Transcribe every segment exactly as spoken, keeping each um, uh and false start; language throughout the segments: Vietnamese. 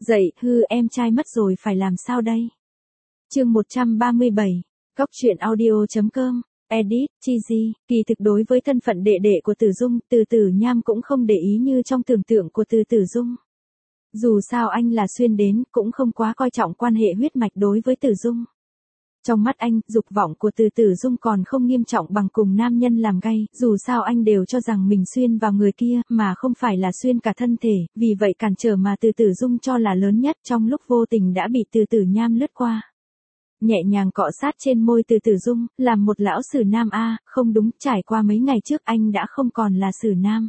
Dậy, hư em trai mất rồi phải làm sao đây? Chương một trăm ba mươi bảy, Góc truyện audio chấm com, edit, cheesy, kỳ thực đối với thân phận đệ đệ của Tử Dung, Từ Tử Nham cũng không để ý như trong tưởng tượng của Từ Tử Dung. Dù sao anh là xuyên đến, cũng không quá coi trọng quan hệ huyết mạch đối với Tử Dung. Trong mắt anh, dục vọng của Từ Tử Dung còn không nghiêm trọng bằng cùng nam nhân làm gay, dù sao anh đều cho rằng mình xuyên vào người kia, mà không phải là xuyên cả thân thể, vì vậy cản trở mà Từ Tử Dung cho là lớn nhất trong lúc vô tình đã bị Từ Tử Nham lướt qua. Nhẹ nhàng cọ sát trên môi Từ Tử Dung, làm một lão sử nam a, không đúng, trải qua mấy ngày trước anh đã không còn là sử nam.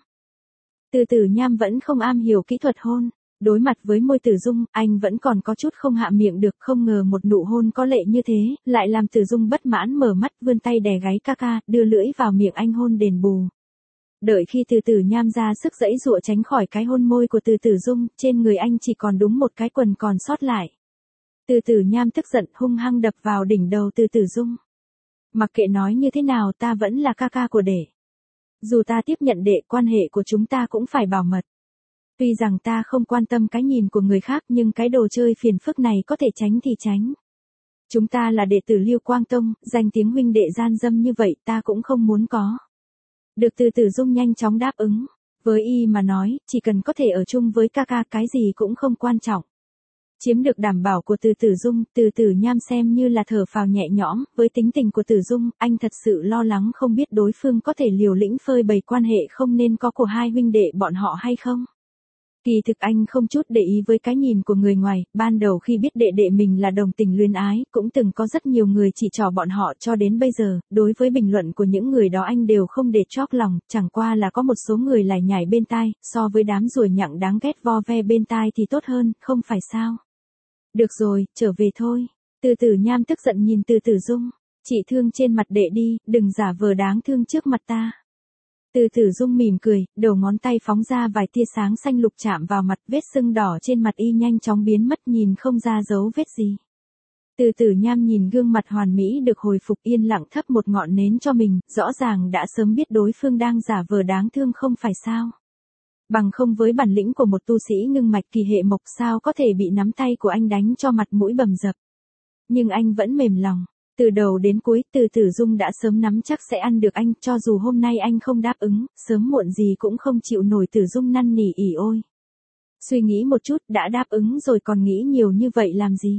Từ Tử Nham vẫn không am hiểu kỹ thuật hôn. Đối mặt với môi Tử Dung, anh vẫn còn có chút không hạ miệng được, không ngờ một nụ hôn có lệ như thế, lại làm Tử Dung bất mãn mở mắt, vươn tay đè gáy ca ca, đưa lưỡi vào miệng anh hôn đền bù. Đợi khi Từ Tử Nham ra sức giãy giụa tránh khỏi cái hôn môi của Từ Tử Dung, trên người anh chỉ còn đúng một cái quần còn sót lại. Từ Tử Nham tức giận hung hăng đập vào đỉnh đầu Từ Tử Dung. Mặc kệ nói như thế nào, ta vẫn là ca ca của đệ. Dù ta tiếp nhận đệ, quan hệ của chúng ta cũng phải bảo mật. Tuy rằng ta không quan tâm cái nhìn của người khác, nhưng cái đồ chơi phiền phức này có thể tránh thì tránh. Chúng ta là đệ tử Lưu Quang Tông, danh tiếng huynh đệ gian dâm như vậy ta cũng không muốn có. Được Từ Tử Dung nhanh chóng đáp ứng. Với y mà nói, chỉ cần có thể ở chung với ca ca, cái gì cũng không quan trọng. Chiếm được đảm bảo của Từ Tử Dung, Từ Tử Nham xem như là thở phào nhẹ nhõm. Với tính tình của Tử Dung, anh thật sự lo lắng không biết đối phương có thể liều lĩnh phơi bày quan hệ không nên có của hai huynh đệ bọn họ hay không. Kỳ thực anh không chút để ý với cái nhìn của người ngoài, ban đầu khi biết đệ đệ mình là đồng tình luyến ái, cũng từng có rất nhiều người chỉ trỏ bọn họ cho đến bây giờ, đối với bình luận của những người đó anh đều không để chóp lòng, chẳng qua là có một số người lải nhải bên tai, so với đám ruồi nhặng đáng ghét vo ve bên tai thì tốt hơn, không phải sao? Được rồi, trở về thôi. Từ Tử Nham tức giận nhìn Từ Tử Dung, chị thương trên mặt đệ đi, đừng giả vờ đáng thương trước mặt ta. Từ Tử Dung mỉm cười, đầu ngón tay phóng ra vài tia sáng xanh lục chạm vào mặt, vết sưng đỏ trên mặt y nhanh chóng biến mất, nhìn không ra dấu vết gì. Từ Tử Nham nhìn gương mặt hoàn mỹ được hồi phục, yên lặng thắp một ngọn nến cho mình, rõ ràng đã sớm biết đối phương đang giả vờ đáng thương không phải sao. Bằng không với bản lĩnh của một tu sĩ ngưng mạch kỳ hệ mộc sao có thể bị nắm tay của anh đánh cho mặt mũi bầm dập. Nhưng anh vẫn mềm lòng. Từ đầu đến cuối, Từ Tử Dung đã sớm nắm chắc sẽ ăn được anh, cho dù hôm nay anh không đáp ứng, sớm muộn gì cũng không chịu nổi Tử Dung năn nỉ ỉ ôi. Suy nghĩ một chút, đã đáp ứng rồi còn nghĩ nhiều như vậy làm gì?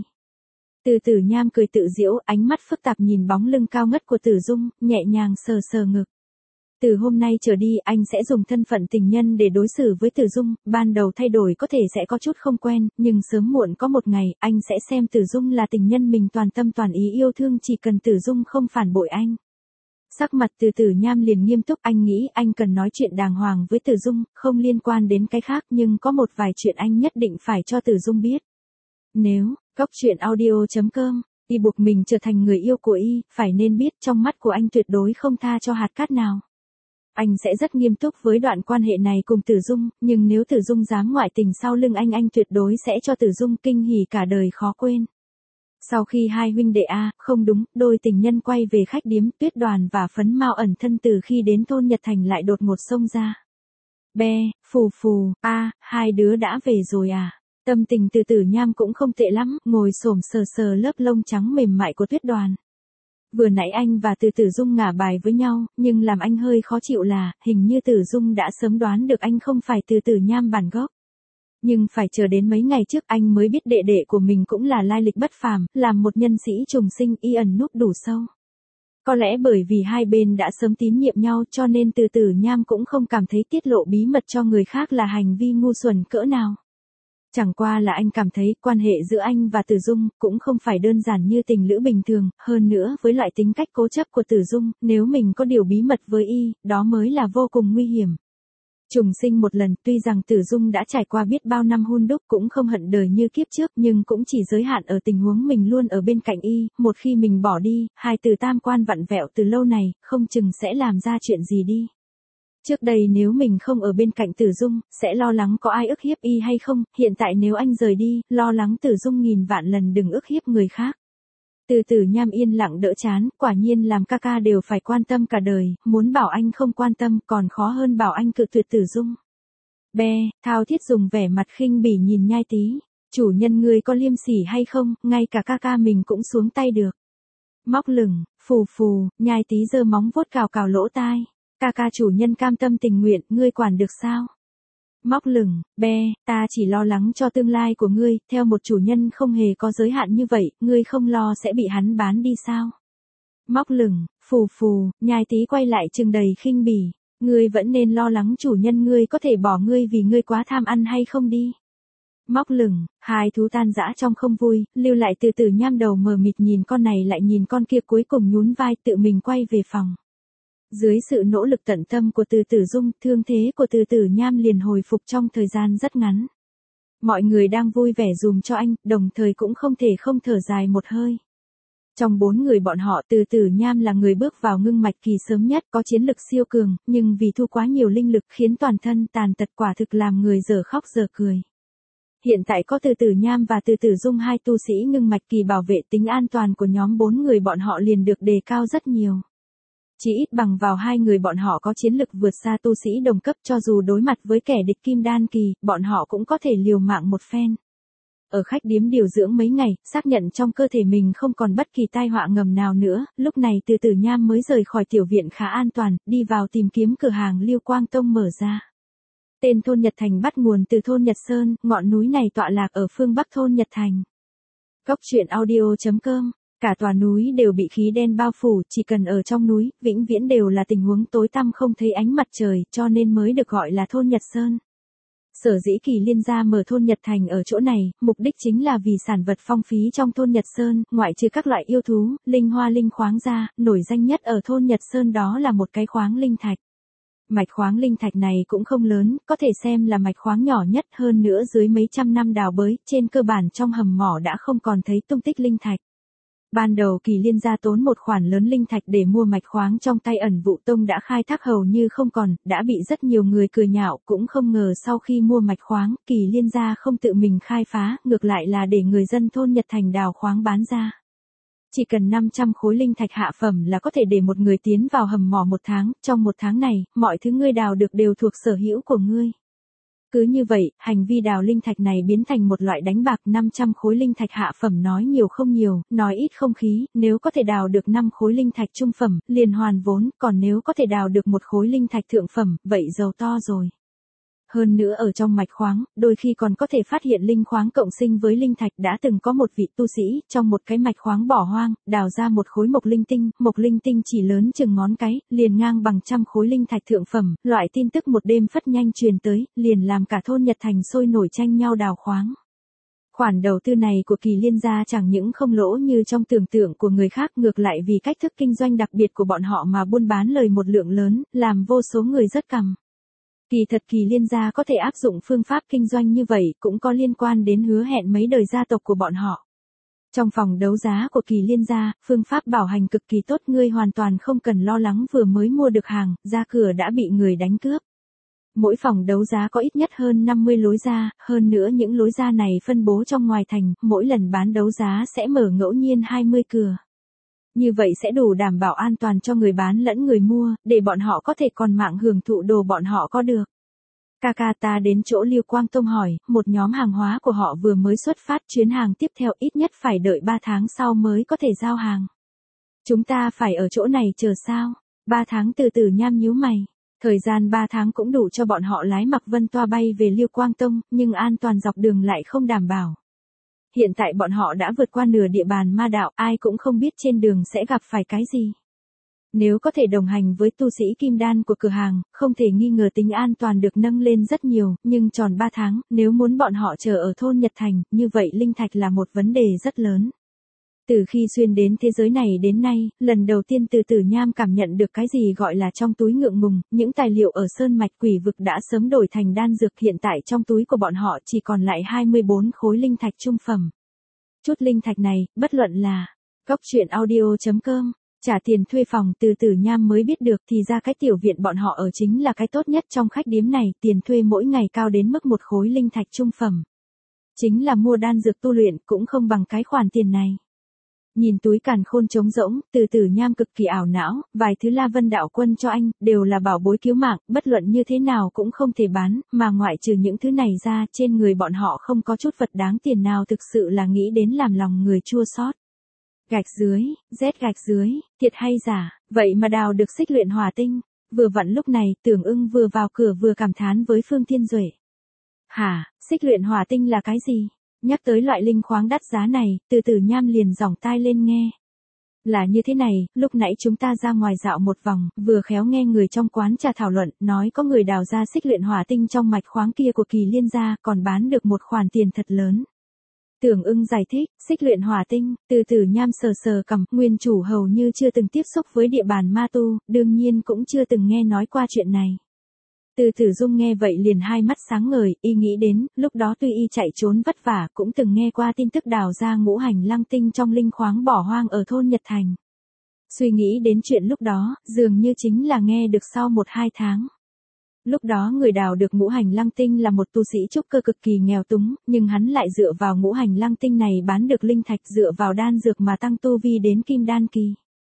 Từ Tử Nham cười tự giễu, ánh mắt phức tạp nhìn bóng lưng cao ngất của Tử Dung, nhẹ nhàng sờ sờ ngực. Từ hôm nay trở đi, anh sẽ dùng thân phận tình nhân để đối xử với Tử Dung, ban đầu thay đổi có thể sẽ có chút không quen, nhưng sớm muộn có một ngày, anh sẽ xem Tử Dung là tình nhân mình toàn tâm toàn ý yêu thương, chỉ cần Tử Dung không phản bội anh. Sắc mặt Từ Tử Nham liền nghiêm túc, anh nghĩ anh cần nói chuyện đàng hoàng với Tử Dung, không liên quan đến cái khác, nhưng có một vài chuyện anh nhất định phải cho Tử Dung biết. Nếu, Góc truyện audio chấm com, y buộc mình trở thành người yêu của y, phải nên biết trong mắt của anh tuyệt đối không tha cho hạt cát nào. Anh sẽ rất nghiêm túc với đoạn quan hệ này cùng Tử Dung, nhưng nếu Tử Dung dám ngoại tình sau lưng anh anh tuyệt đối sẽ cho Tử Dung kinh hỉ cả đời khó quên. Sau khi hai huynh đệ A, không đúng, đôi tình nhân quay về khách điếm, Tuyết Đoàn và Phấn Mao ẩn thân từ khi đến thôn Nhật Thành lại đột ngột xông ra. Be, phù phù, a, hai đứa đã về rồi à? Tâm tình Từ Tử Nham cũng không tệ lắm, ngồi xổm sờ sờ lớp lông trắng mềm mại của Tuyết Đoàn. Vừa nãy anh và Từ Tử Dung ngả bài với nhau, nhưng làm anh hơi khó chịu là, hình như Tử Dung đã sớm đoán được anh không phải Từ Tử Nham bản gốc. Nhưng phải chờ đến mấy ngày trước anh mới biết đệ đệ của mình cũng là lai lịch bất phàm, làm một nhân sĩ trùng sinh, y ẩn núp đủ sâu. Có lẽ bởi vì hai bên đã sớm tín nhiệm nhau cho nên Từ Tử Nham cũng không cảm thấy tiết lộ bí mật cho người khác là hành vi ngu xuẩn cỡ nào. Chẳng qua là anh cảm thấy quan hệ giữa anh và Tử Dung cũng không phải đơn giản như tình lữ bình thường, hơn nữa với loại tính cách cố chấp của Tử Dung, nếu mình có điều bí mật với y, đó mới là vô cùng nguy hiểm. Trùng sinh một lần, tuy rằng Tử Dung đã trải qua biết bao năm hun đúc cũng không hận đời như kiếp trước, nhưng cũng chỉ giới hạn ở tình huống mình luôn ở bên cạnh y, một khi mình bỏ đi, hai từ tam quan vặn vẹo từ lâu này, không chừng sẽ làm ra chuyện gì đi. Trước đây nếu mình không ở bên cạnh Tử Dung, sẽ lo lắng có ai ức hiếp y hay không, hiện tại nếu anh rời đi, lo lắng Tử Dung nghìn vạn lần đừng ức hiếp người khác. Từ Tử Nham yên lặng đỡ chán, quả nhiên làm ca ca đều phải quan tâm cả đời, muốn bảo anh không quan tâm còn khó hơn bảo anh cự tuyệt Tử Dung. Be, thao thiết dùng vẻ mặt khinh bỉ nhìn Nhai Tý. Chủ nhân ngươi có liêm sỉ hay không, ngay cả ca ca mình cũng xuống tay được. Móc lửng, phù phù, nhai tí giơ móng vuốt cào cào lỗ tai. Ca ca chủ nhân cam tâm tình nguyện, ngươi quản được sao? Móc lửng, be, ta chỉ lo lắng cho tương lai của ngươi, theo một chủ nhân không hề có giới hạn như vậy, ngươi không lo sẽ bị hắn bán đi sao? Móc lửng, phù phù, nhai tí quay lại trừng đầy khinh bỉ. Ngươi vẫn nên lo lắng chủ nhân ngươi có thể bỏ ngươi vì ngươi quá tham ăn hay không đi. Móc lửng, hai thú tan dã trong không vui, lưu lại từ từ nham đầu mờ mịt nhìn con này lại nhìn con kia cuối cùng nhún vai tự mình quay về phòng. Dưới sự nỗ lực tận tâm của từ tử dung, thương thế của từ tử nham liền hồi phục trong thời gian rất ngắn. Mọi người đang vui vẻ dùm cho anh, đồng thời cũng không thể không thở dài một hơi. Trong bốn người bọn họ từ tử nham là người bước vào ngưng mạch kỳ sớm nhất, có chiến lực siêu cường, nhưng vì thu quá nhiều linh lực khiến toàn thân tàn tật quả thực làm người dở khóc dở cười. Hiện tại có từ tử nham và từ tử dung hai tu sĩ ngưng mạch kỳ bảo vệ tính an toàn của nhóm bốn người bọn họ liền được đề cao rất nhiều. Chỉ ít bằng vào hai người bọn họ có chiến lực vượt xa tu sĩ đồng cấp, cho dù đối mặt với kẻ địch kim đan kỳ, bọn họ cũng có thể liều mạng một phen. Ở khách điếm điều dưỡng mấy ngày, xác nhận trong cơ thể mình không còn bất kỳ tai họa ngầm nào nữa, lúc này từ tử nham mới rời khỏi tiểu viện khá an toàn, đi vào tìm kiếm cửa hàng Lưu Quang Tông mở ra. Tên thôn Nhật Thành bắt nguồn từ thôn Nhật Sơn, ngọn núi này tọa lạc ở phương bắc thôn Nhật Thành. Cốc truyện audio chấm com. Cả tòa núi đều bị khí đen bao phủ, chỉ cần ở trong núi, vĩnh viễn đều là tình huống tối tăm không thấy ánh mặt trời, cho nên mới được gọi là thôn Nhật Sơn. Sở dĩ Kỳ Liên gia mở thôn Nhật Thành ở chỗ này, mục đích chính là vì sản vật phong phí trong thôn Nhật Sơn, ngoại trừ các loại yêu thú, linh hoa linh khoáng ra, nổi danh nhất ở thôn Nhật Sơn đó là một cái khoáng linh thạch. Mạch khoáng linh thạch này cũng không lớn, có thể xem là mạch khoáng nhỏ nhất, hơn nữa dưới mấy trăm năm đào bới, trên cơ bản trong hầm mỏ đã không còn thấy tung tích linh thạch. Ban đầu Kỳ Liên gia tốn một khoản lớn linh thạch để mua mạch khoáng trong tay Ẩn Vụ Tông đã khai thác hầu như không còn, đã bị rất nhiều người cười nhạo, cũng không ngờ sau khi mua mạch khoáng, Kỳ Liên gia không tự mình khai phá, ngược lại là để người dân thôn Nhật Thành đào khoáng bán ra. Chỉ cần năm trăm khối linh thạch hạ phẩm là có thể để một người tiến vào hầm mỏ một tháng, trong một tháng này, mọi thứ ngươi đào được đều thuộc sở hữu của ngươi. Cứ như vậy, hành vi đào linh thạch này biến thành một loại đánh bạc. Năm trăm khối linh thạch hạ phẩm nói nhiều không nhiều, nói ít không khí, nếu có thể đào được năm khối linh thạch trung phẩm, liền hoàn vốn, còn nếu có thể đào được một khối linh thạch thượng phẩm, vậy giàu to rồi. Hơn nữa ở trong mạch khoáng, đôi khi còn có thể phát hiện linh khoáng cộng sinh với linh thạch. Đã từng có một vị tu sĩ, trong một cái mạch khoáng bỏ hoang, đào ra một khối mộc linh tinh, mộc linh tinh chỉ lớn chừng ngón cái, liền ngang bằng trăm khối linh thạch thượng phẩm, loại tin tức một đêm phất nhanh truyền tới, liền làm cả thôn Nhật Thành sôi nổi tranh nhau đào khoáng. Khoản đầu tư này của Kỳ Liên gia chẳng những không lỗ như trong tưởng tượng của người khác, ngược lại vì cách thức kinh doanh đặc biệt của bọn họ mà buôn bán lời một lượng lớn, làm vô số người rất cằm. Kỳ thật Kỳ Liên gia có thể áp dụng phương pháp kinh doanh như vậy cũng có liên quan đến hứa hẹn mấy đời gia tộc của bọn họ. Trong phòng đấu giá của Kỳ Liên gia, phương pháp bảo hành cực kỳ tốt, ngươi hoàn toàn không cần lo lắng vừa mới mua được hàng, ra cửa đã bị người đánh cướp. Mỗi phòng đấu giá có ít nhất hơn năm mươi lối ra, hơn nữa những lối ra này phân bố trong ngoài thành, mỗi lần bán đấu giá sẽ mở ngẫu nhiên hai mươi cửa. Như vậy sẽ đủ đảm bảo an toàn cho người bán lẫn người mua, để bọn họ có thể còn mạng hưởng thụ đồ bọn họ có được. Kaka ta đến chỗ Lưu Quang Tông hỏi, một nhóm hàng hóa của họ vừa mới xuất phát, chuyến hàng tiếp theo ít nhất phải đợi ba tháng sau mới có thể giao hàng. Chúng ta phải ở chỗ này chờ sao? ba tháng từ từ nham nhíu mày. Thời gian ba tháng cũng đủ cho bọn họ lái Mạc Vân Toa bay về Lưu Quang Tông, nhưng an toàn dọc đường lại không đảm bảo. Hiện tại bọn họ đã vượt qua nửa địa bàn ma đạo, ai cũng không biết trên đường sẽ gặp phải cái gì. Nếu có thể đồng hành với tu sĩ kim đan của cửa hàng, không thể nghi ngờ tính an toàn được nâng lên rất nhiều, nhưng tròn ba tháng, nếu muốn bọn họ chờ ở thôn Nhật Thành, như vậy linh thạch là một vấn đề rất lớn. Từ khi xuyên đến thế giới này đến nay, lần đầu tiên từ tử nham cảm nhận được cái gì gọi là trong túi ngượng ngùng, những tài liệu ở sơn mạch quỷ vực đã sớm đổi thành đan dược, hiện tại trong túi của bọn họ chỉ còn lại hai mươi bốn khối linh thạch trung phẩm. Chút linh thạch này, bất luận là cốc truyện audio chấm com, trả tiền thuê phòng, từ tử nham mới biết được thì ra cái tiểu viện bọn họ ở chính là cái tốt nhất trong khách điếm này, tiền thuê mỗi ngày cao đến mức một khối linh thạch trung phẩm. Chính là mua đan dược tu luyện cũng không bằng cái khoản tiền này. Nhìn túi càn khôn trống rỗng, Từ Tử Nham cực kỳ ảo não, vài thứ La Vân đạo quân cho anh, đều là bảo bối cứu mạng, bất luận như thế nào cũng không thể bán, mà ngoại trừ những thứ này ra, trên người bọn họ không có chút vật đáng tiền nào thực sự là nghĩ đến làm lòng người chua xót. Gạch dưới, rét gạch dưới, thiệt hay giả, vậy mà đào được xích luyện hỏa tinh. Vừa vặn lúc này, Tưởng Ưng vừa vào cửa vừa cảm thán với Phương Thiên Duệ. Hả, xích luyện hỏa tinh là cái gì? Nhắc tới loại linh khoáng đắt giá này, Từ Tử Nham liền giỏng tai lên nghe. Là như thế này, lúc nãy chúng ta ra ngoài dạo một vòng, vừa khéo nghe người trong quán trà thảo luận, nói có người đào ra xích luyện hỏa tinh trong mạch khoáng kia của Kỳ Liên gia, còn bán được một khoản tiền thật lớn. Tưởng Ưng giải thích, xích luyện hỏa tinh, Từ Tử Nham sờ sờ cằm, nguyên chủ hầu như chưa từng tiếp xúc với địa bàn ma tu, đương nhiên cũng chưa từng nghe nói qua chuyện này. Từ Tử Dung nghe vậy liền hai mắt sáng ngời, y nghĩ đến, lúc đó tuy y chạy trốn vất vả, cũng từng nghe qua tin tức đào ra ngũ hành lăng tinh trong linh khoáng bỏ hoang ở thôn Nhật Thành. Suy nghĩ đến chuyện lúc đó, dường như chính là nghe được sau một hai tháng. Lúc đó người đào được ngũ hành lăng tinh là một tu sĩ trúc cơ cực kỳ nghèo túng, nhưng hắn lại dựa vào ngũ hành lăng tinh này bán được linh thạch, dựa vào đan dược mà tăng tu vi đến kim đan kỳ.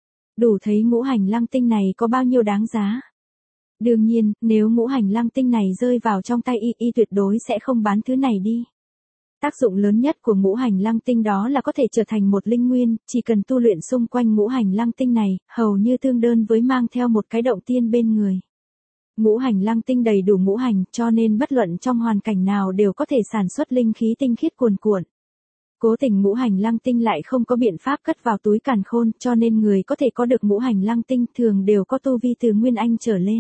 Đủ thấy ngũ hành lăng tinh này có bao nhiêu đáng giá. Đương nhiên, nếu ngũ hành lăng tinh này rơi vào trong tay y, y tuyệt đối sẽ không bán thứ này đi. Tác dụng lớn nhất của ngũ hành lăng tinh đó là có thể trở thành một linh nguyên, chỉ cần tu luyện xung quanh ngũ hành lăng tinh này, hầu như tương đơn với mang theo một cái động tiên bên người. Ngũ hành lăng tinh đầy đủ ngũ hành, cho nên bất luận trong hoàn cảnh nào đều có thể sản xuất linh khí tinh khiết cuồn cuộn. Cố tình ngũ hành lăng tinh lại không có biện pháp cất vào túi càn khôn, cho nên người có thể có được ngũ hành lăng tinh thường đều có tu vi từ nguyên anh trở lên.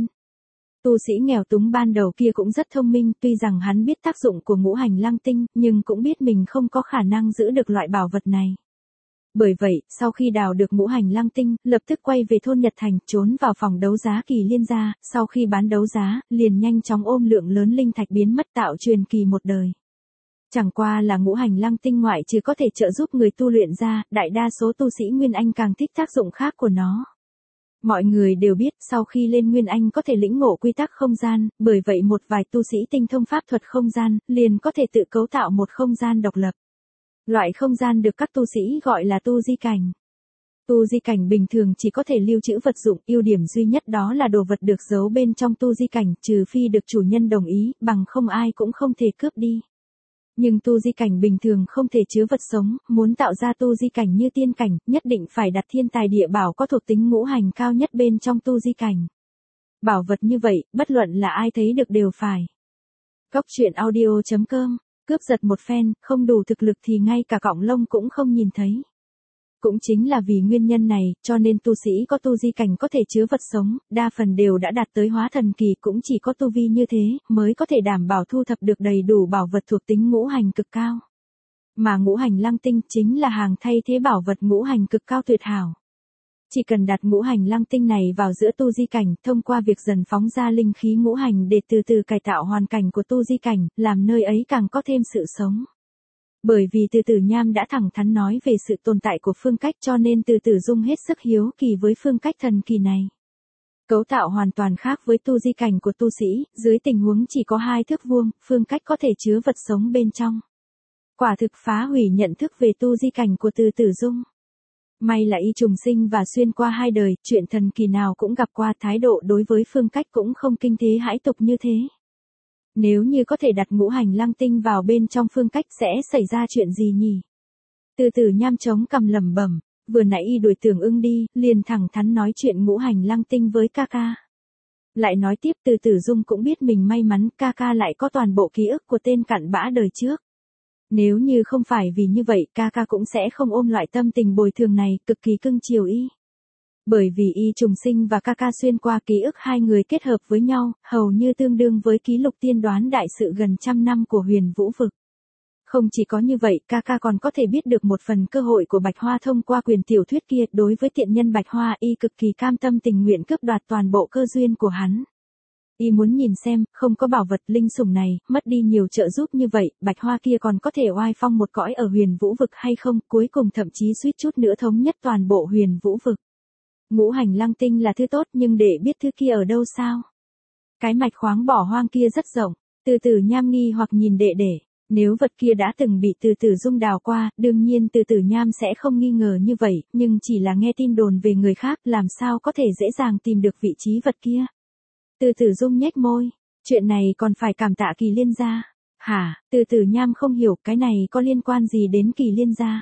Tu sĩ nghèo túng ban đầu kia cũng rất thông minh, tuy rằng hắn biết tác dụng của ngũ hành lăng tinh, nhưng cũng biết mình không có khả năng giữ được loại bảo vật này. Bởi vậy, sau khi đào được ngũ hành lăng tinh, lập tức quay về thôn Nhật Thành, trốn vào phòng đấu giá Kỳ Liên gia, sau khi bán đấu giá, liền nhanh chóng ôm lượng lớn linh thạch biến mất tạo truyền kỳ một đời. Chẳng qua là ngũ hành lăng tinh ngoại trừ có thể trợ giúp người tu luyện ra, đại đa số tu sĩ Nguyên Anh càng thích tác dụng khác của nó. Mọi người đều biết sau khi lên Nguyên Anh có thể lĩnh ngộ quy tắc không gian, bởi vậy một vài tu sĩ tinh thông pháp thuật không gian, liền có thể tự cấu tạo một không gian độc lập. Loại không gian được các tu sĩ gọi là tu di cảnh. Tu di cảnh bình thường chỉ có thể lưu trữ vật dụng, ưu điểm duy nhất đó là đồ vật được giấu bên trong tu di cảnh, trừ phi được chủ nhân đồng ý, bằng không ai cũng không thể cướp đi. Nhưng tu di cảnh bình thường không thể chứa vật sống, muốn tạo ra tu di cảnh như tiên cảnh, nhất định phải đặt thiên tài địa bảo có thuộc tính ngũ hành cao nhất bên trong tu di cảnh. Bảo vật như vậy, bất luận là ai thấy được đều phải. Góc truyện audio chấm com, cướp giật một phen, không đủ thực lực thì ngay cả cọng lông cũng không nhìn thấy. Cũng chính là vì nguyên nhân này, cho nên tu sĩ có tu di cảnh có thể chứa vật sống, đa phần đều đã đạt tới hóa thần kỳ, cũng chỉ có tu vi như thế, mới có thể đảm bảo thu thập được đầy đủ bảo vật thuộc tính ngũ hành cực cao. Mà ngũ hành lăng tinh chính là hàng thay thế bảo vật ngũ hành cực cao tuyệt hảo. Chỉ cần đặt ngũ hành lăng tinh này vào giữa tu di cảnh, thông qua việc dần phóng ra linh khí ngũ hành để từ từ cải tạo hoàn cảnh của tu di cảnh, làm nơi ấy càng có thêm sự sống. Bởi vì Từ Tử Nham đã thẳng thắn nói về sự tồn tại của phương cách, cho nên Từ Tử Dung hết sức hiếu kỳ với phương cách thần kỳ này. Cấu tạo hoàn toàn khác với tu di cảnh của tu sĩ, dưới tình huống chỉ có hai thước vuông, phương cách có thể chứa vật sống bên trong. Quả thực phá hủy nhận thức về tu di cảnh của Từ Tử Dung. May là y trùng sinh và xuyên qua hai đời, chuyện thần kỳ nào cũng gặp qua, thái độ đối với phương cách cũng không kinh thế hãi tục như thế. Nếu như có thể đặt ngũ hành lăng tinh vào bên trong phương cách sẽ xảy ra chuyện gì nhỉ? Từ Tử Nham chống cằm lẩm bẩm, vừa nãy y đuổi Tưởng Ưng đi, liền thẳng thắn nói chuyện ngũ hành lăng tinh với ca ca. Lại nói tiếp Từ Tử Dung cũng biết mình may mắn ca ca lại có toàn bộ ký ức của tên cặn bã đời trước. Nếu như không phải vì như vậy ca ca cũng sẽ không ôm loại tâm tình bồi thường này, cực kỳ cưng chiều y. Bởi vì y trùng sinh và ca ca xuyên qua ký ức hai người kết hợp với nhau, hầu như tương đương với ký lục tiên đoán đại sự gần trăm năm của Huyền Vũ Vực. Không chỉ có như vậy, ca ca còn có thể biết được một phần cơ hội của Bạch Hoa thông qua quyền tiểu thuyết kia, đối với tiện nhân Bạch Hoa y cực kỳ cam tâm tình nguyện cướp đoạt toàn bộ cơ duyên của hắn. Y muốn nhìn xem, không có bảo vật linh sủng này, mất đi nhiều trợ giúp như vậy, Bạch Hoa kia còn có thể oai phong một cõi ở Huyền Vũ Vực hay không, cuối cùng thậm chí suýt chút nữa thống nhất toàn bộ Huyền Vũ Vực. Ngũ hành lăng tinh là thứ tốt nhưng để biết thứ kia ở đâu sao? Cái mạch khoáng bỏ hoang kia rất rộng, Từ Tử Nham nghi hoặc nhìn đệ đệ. Nếu vật kia đã từng bị Từ Tử Dung đào qua, đương nhiên Từ Tử Nham sẽ không nghi ngờ như vậy, nhưng chỉ là nghe tin đồn về người khác làm sao có thể dễ dàng tìm được vị trí vật kia. Từ Tử Dung nhếch môi, chuyện này còn phải cảm tạ Kỳ Liên gia. Hả? Từ Tử Nham không hiểu cái này có liên quan gì đến Kỳ Liên gia.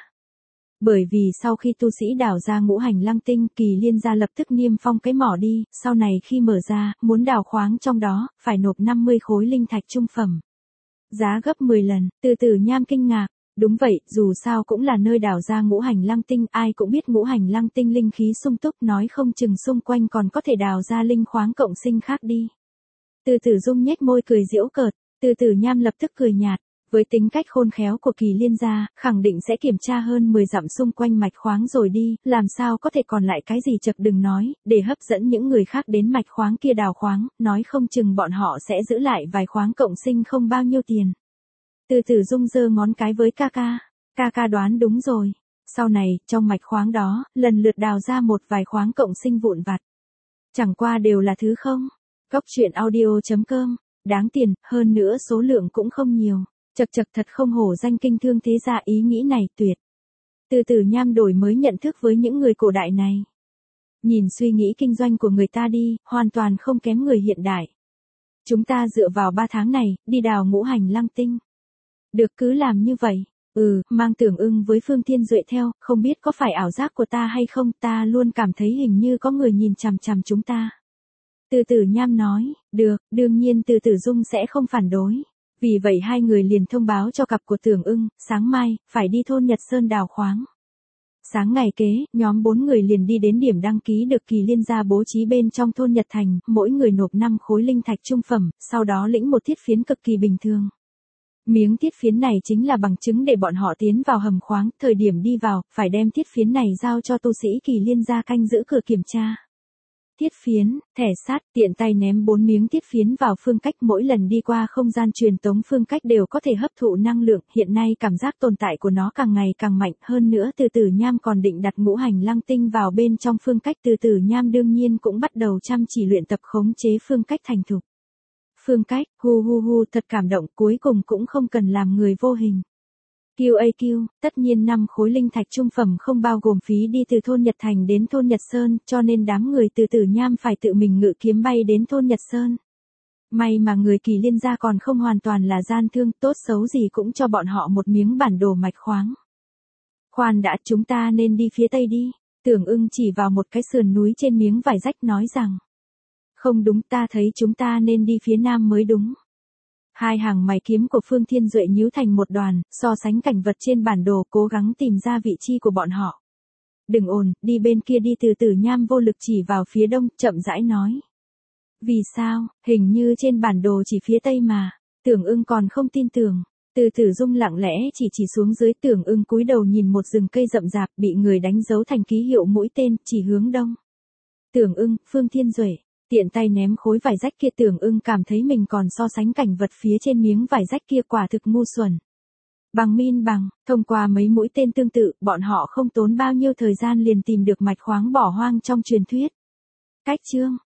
Bởi vì sau khi tu sĩ đào ra ngũ hành lăng tinh, Kỳ Liên gia lập tức niêm phong cái mỏ đi, sau này khi mở ra, muốn đào khoáng trong đó, phải nộp năm mươi khối linh thạch trung phẩm. Giá gấp mười lần, Từ Tử Nham kinh ngạc. Đúng vậy, dù sao cũng là nơi đào ra ngũ hành lăng tinh, ai cũng biết ngũ hành lăng tinh linh khí sung túc, nói không chừng xung quanh còn có thể đào ra linh khoáng cộng sinh khác đi. Từ Tử Dung nhếch môi cười giễu cợt, Từ Tử Nham lập tức cười nhạt. Với tính cách khôn khéo của Kỳ Liên gia, khẳng định sẽ kiểm tra hơn mười dặm xung quanh mạch khoáng rồi đi, làm sao có thể còn lại cái gì chật đừng nói, để hấp dẫn những người khác đến mạch khoáng kia đào khoáng, nói không chừng bọn họ sẽ giữ lại vài khoáng cộng sinh không bao nhiêu tiền. Từ Tử Dung giơ ngón cái với ca ca, ca ca đoán đúng rồi. Sau này, trong mạch khoáng đó, lần lượt đào ra một vài khoáng cộng sinh vụn vặt. Chẳng qua đều là thứ không. Cóc truyện audio chấm com, đáng tiền, hơn nữa số lượng cũng không nhiều. Chật chật thật không hổ danh kinh thương thế gia, ý nghĩ này tuyệt. Từ Tử Nham đổi mới nhận thức với những người cổ đại này. Nhìn suy nghĩ kinh doanh của người ta đi, hoàn toàn không kém người hiện đại. Chúng ta dựa vào ba tháng này, đi đào ngũ hành lăng tinh. Được cứ làm như vậy. Ừ, mang Tưởng Ưng với Phương Thiên Duệ theo, không biết có phải ảo giác của ta hay không, ta luôn cảm thấy hình như có người nhìn chằm chằm chúng ta. Từ Tử Nham nói, được, đương nhiên Từ Tử Dung sẽ không phản đối. Vì vậy hai người liền thông báo cho cặp của Tưởng Ưng, sáng mai, phải đi thôn Nhật Sơn đào khoáng. Sáng ngày kế, nhóm bốn người liền đi đến điểm đăng ký được Kỳ Liên gia bố trí bên trong thôn Nhật Thành, mỗi người nộp năm khối linh thạch trung phẩm, sau đó lĩnh một thiết phiến cực kỳ bình thường. Miếng thiết phiến này chính là bằng chứng để bọn họ tiến vào hầm khoáng, thời điểm đi vào, phải đem thiết phiến này giao cho tu sĩ Kỳ Liên gia canh giữ cửa kiểm tra. Thiết phiến, thẻ sát, tiện tay ném bốn miếng thiết phiến vào Phương Cách, mỗi lần đi qua không gian truyền tống Phương Cách đều có thể hấp thụ năng lượng, hiện nay cảm giác tồn tại của nó càng ngày càng mạnh, hơn nữa Từ Tử Nham còn định đặt ngũ hành lăng tinh vào bên trong Phương Cách, Từ Tử Nham đương nhiên cũng bắt đầu chăm chỉ luyện tập khống chế Phương Cách thành thục. Phương Cách, hu hu hu, thật cảm động, cuối cùng cũng không cần làm người vô hình. quy a quy, tất nhiên năm khối linh thạch trung phẩm không bao gồm phí đi từ thôn Nhật Thành đến thôn Nhật Sơn, cho nên đám người Từ Tử Nham phải tự mình ngự kiếm bay đến thôn Nhật Sơn. May mà người Kỳ Liên gia còn không hoàn toàn là gian thương, tốt xấu gì cũng cho bọn họ một miếng bản đồ mạch khoáng. Khoan đã, chúng ta nên đi phía tây đi. Tưởng Ưng chỉ vào một cái sườn núi trên miếng vải rách nói rằng. Không đúng, ta thấy chúng ta nên đi phía nam mới đúng. Hai hàng mày kiếm của Phương Thiên Duệ nhíu thành một đoàn, so sánh cảnh vật trên bản đồ, cố gắng tìm ra vị trí của bọn họ. Đừng ồn, đi bên kia đi. Từ Tử Nham vô lực chỉ vào phía đông, chậm rãi nói. Vì sao, hình như trên bản đồ chỉ phía tây mà. Tưởng Ưng còn không tin tưởng. Từ Tử Dung lặng lẽ chỉ chỉ xuống dưới. Tưởng Ưng cúi đầu nhìn một rừng cây rậm rạp bị người đánh dấu thành ký hiệu mũi tên, chỉ hướng đông. Tưởng Ưng, Phương Thiên Duệ. Tiện tay ném khối vải rách kia. Tưởng Ưng cảm thấy mình còn so sánh cảnh vật phía trên miếng vải rách kia, quả thực ngu xuẩn. Bằng min bằng, thông qua mấy mũi tên tương tự, bọn họ không tốn bao nhiêu thời gian liền tìm được mạch khoáng bỏ hoang trong truyền thuyết. Cách chương,